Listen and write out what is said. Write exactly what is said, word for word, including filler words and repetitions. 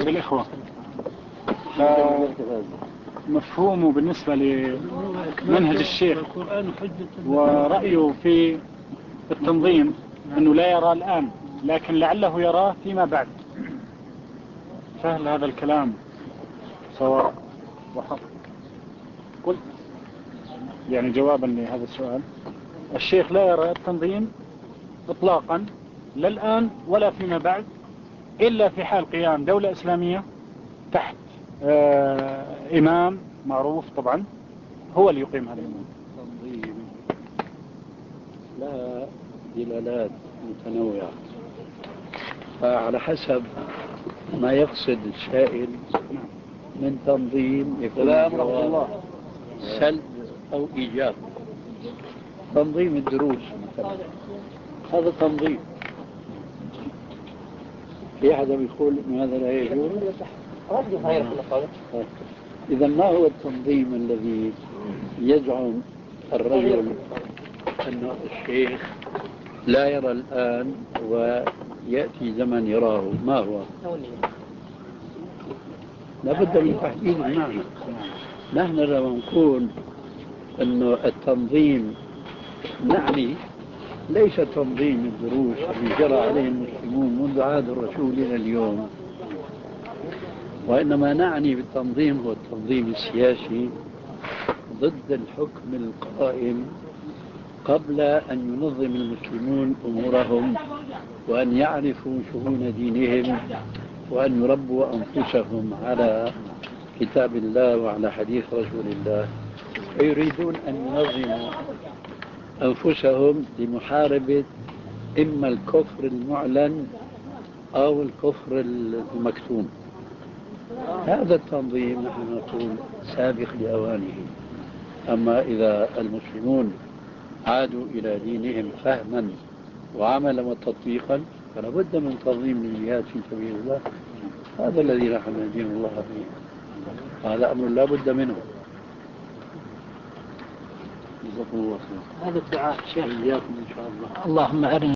طيب الإخوة، مفهومه بالنسبة لمنهج الشيخ ورأيه في التنظيم أنه لا يرى الآن لكن لعله يراه فيما بعد، فهل هذا الكلام صواب وحق؟ قلت يعني جوابا لهذا السؤال، الشيخ لا يرى التنظيم إطلاقا لا الآن ولا فيما بعد إلا في حال قيام دولة إسلامية تحت آه إمام معروف طبعا هو اللي يقيم هذا الإمام. التنظيم لها دلالات متنوعة، فعلى حسب ما يقصد السائل من تنظيم يكون الله سلب أو إيجاب. تنظيم الدروس مثلا هذا تنظيم، في أحد يقول إن هذا لا يجوز. إذا ما هو التنظيم الذي يزعم الرجل أن الشيخ لا يرى الآن ويأتي زمن يراه؟ ما هو؟ لابد من تحديد المعنى. نحن لما نقول أنه التنظيم نعني ليس تنظيم الدروس الذي جرى عليه المسلمون منذ عهد الرسول إلى اليوم، وإنما نعني بالتنظيم هو التنظيم السياسي ضد الحكم القائم قبل أن ينظم المسلمون أمورهم وأن يعرفوا شؤون دينهم وأن يربوا أنفسهم على كتاب الله وعلى حديث رسول الله، فيريدون أن ينظموا أنفسهم لمحاربة إما الكفر المعلن أو الكفر المكتوم. هذا التنظيم نحن نقول سابق لأوانه. أما إذا المسلمون عادوا إلى دينهم فهما وعملا وتطبيقا فلا بد من تنظيم الجهاد في سبيل الله. هذا الذي نحن ندين الله به، هذا أمر لا بد منه. جزاكم الله خير. هذا الدعاء شيخ إياكم إن شاء الله. اللهم أرنا